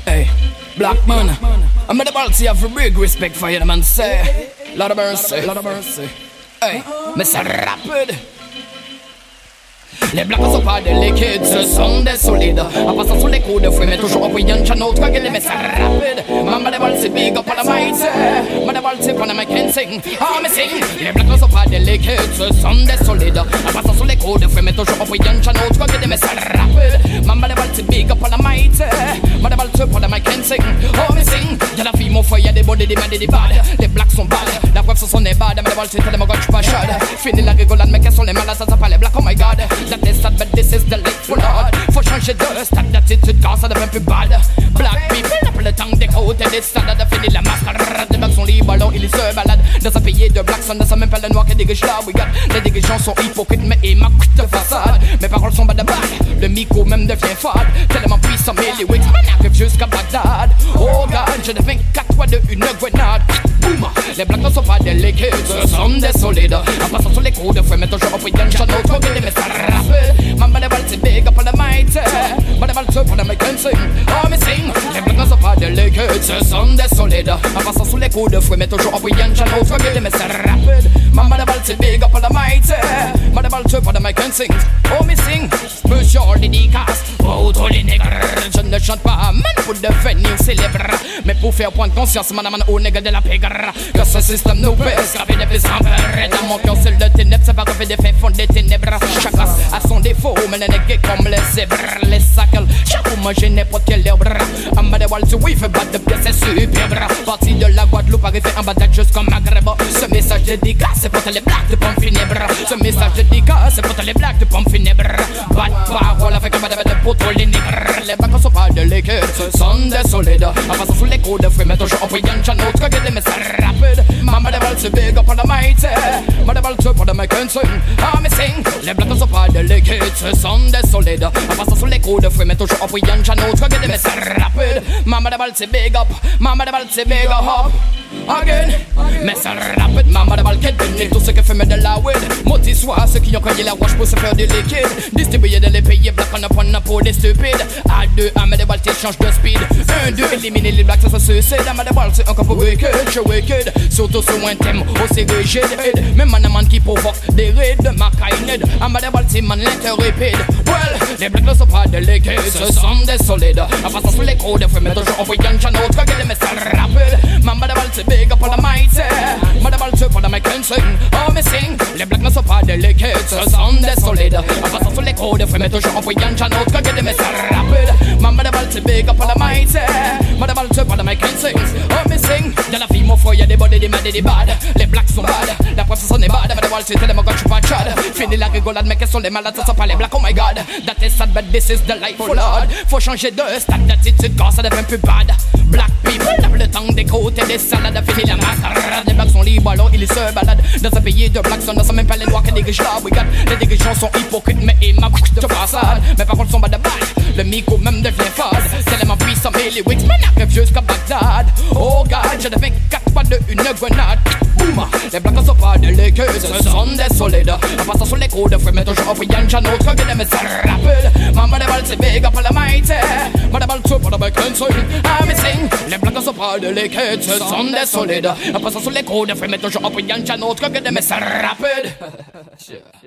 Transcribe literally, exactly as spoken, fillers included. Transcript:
Hey, black man, I'm at the balty have a big respect for you, the man say. Lord of mercy, Lord of mercy. Hey, Mister Rapid. Les blacks sont pas des liquides, ce sont des solides. En passant sous les coups de fouet, mais toujours en voyant channel, tu regardes les messages rapides. Maman de balles, c'est big up on the mic. Maman de balles, c'est pour the can sing. Ah, mais sing. Les blacks sont pas des liquides, ce sont des solides. En passant sous les coups de fouet, mais toujours en voyant channel, tu regardes les messages rapides. Maman de balles, c'est big up on the mic. Maman de balles, c'est pour the can sing. Oh, mais sing. Y'a la fille, mon foyer, y'a des body, des mains, des bad. Les blacks sont bad. La preuve, ce sont des bad. Maman de balles, c'est tellement gauche, pas chaude. Fini la rigolade, mais qu'elles sont les malades, ça s'appelle les blacks, oh my god. That is sad, but this is the life for Lord. Faut changer de stade d'attitude car ça devient plus bad. Black people, après le temps des côtes et des stades de finir la mascarade. Les blacks sont libres alors ils se baladent dans un pays de blacks. On ne sait même pas le noir qui dégage là. We got les dirigeants sont hypocrites mais ils m'accoutent de façade. Mes paroles sont bad de bad. Le micro même devient fade. Tellement puissant mais les wicks m'en arrivent jusqu'à Bagdad. Oh god, je deviens quatre fois de une grenade. Boum. Les blacks ne sont pas des liquides, ce sont des solides. En passant sur les coups de fouet, mais toujours en voyant channel, trop que les messages rapides. Maman de balles, c'est big up on the mic. Maman de balles, c'est pour the mic and sing. Oh, mais sing. Les blacks ne sont pas des liquides, ce sont des solides. En passant sur les coups de fouet, mais toujours en voyant channel, trop que les messages rapides. Maman de balles, c'est big up on the mic. Maman de balles, c'est pour the mic and sing. Oh, mais sing. Spécial dédicace pour tous les nègres. Je ne chante pas, man, pour devenir célèbre, mais pour faire prendre conscience, man, man, aux nègres de la pègre. Que ce système nous pèse, gravé des fils en peur. Et dans mon cœur, c'est de ténèbres, c'est pas qu'on fait des faits, font des ténèbres. Chaque race a son défaut, mais les nègres comme les zèbres, les sacles. Chaque fois, manger n'importe quel herbe. En bas des walls, oui, fait battre de pièces, c'est superbe. Parti de la Guadeloupe, arrivé en bas jusqu'au Maghreb. Ce message dédicace, c'est pour les blagues de pommes funèbres. Ce message dédicace, c'est pour les blagues de pommes funèbres. Pas de parole avec un bas de pour tous les nègres. Les blagues ne sont pas de liquides, ce sont des solides. En passant sous les coups de fouet, mais toujours en voyant channel, tu regardes les messages rapides. Maman de balles, c'est big up on the mic. Maman de balles, c'est pour the mic and sing. Ah, mais sing. Les blagues ne sont pas de liquides, ce sont des solides. En passant sous les coups de fouet, mais toujours en voyant channel, tu regardes les messages rapides. Maman de balles, c'est big up. Maman de balles, c'est big up. Again, message rapide. Maman de balles, qui donne tout ce que fait de la weed. Maudit soit ceux qui ont croyé la roche pour se faire du liquide. Distribuer de les payer, black on a prendre pour des stupides. À deux, à main de balles, change de speed. Un, deux, éliminer les blacks, ça se suicide. À main de balles, c'est encore pour wicked, je suis wicked. Surtout sur un thème aussi rigide. Même man, man qui provoque des raids, ma kained. À main de balles, c'est man l'interrépide. Well, les blacks ne sont pas de liquide, ce sont des solides. En passant sous les coups de fouet, mais toujours en voyant channel, tu regardes les messages rapides. Maman de balles, c'est big up on the mic. Maman de balles, c'est pour the mic and sing. Oh, mais sing. Les blacks ne sont pas de liquide, ce sont des solides. En passant sous les coups de fouet, mais toujours en voyant channel, tu regardes les messages rapides. Maman de balles, c'est big up on the mic. Maman de balles, c'est pour the mic and sing. Oh, mais sing. Y'a la fille, mon foyer, y'a des body, des mains, des bad. Les blacks sont bad. La preuve, ce sont des bad. Maman de balles, c'est tellement gauche, pas chad. Fini la rigolade, mais qu'elles sont les malades, ça sont pas les blacks, oh my god. That is sad, but this is the life for Lord. Faut changer de stade d'attitude, car ça devient plus bad. Black people, lave le temps des côtes et des salades. Fini la mascarade. Les blacks sont libres, alors ils se baladent dans un pays de blacks. On ne sait même pas les noirs qui dégagent là. We got les dirigeants sont hypocrites, mais ils m'accoutent de façade. Mes paroles sont bas de balle. Le micro même devient fade. Tellement puissant, mais les wicks m'en arrivent jusqu'à Bagdad. Oh god, je deviens quatre fois de une grenade. Boum. Les blacks ne sont pas de liquides, ce sont des solides. En passant sur les coups de fouet, mais toujours en voyant channel, tu regardes les messages rapides. Maman de balles, c'est big up on the mic. Maman de balles, c'est pour the mic and sing. Ah, mais sing. Les blacks ne sont pas de liquides, ce sont des solides. En passant sur les coups de fouet, mais toujours en voyant channel, tu regardes les messages rapides.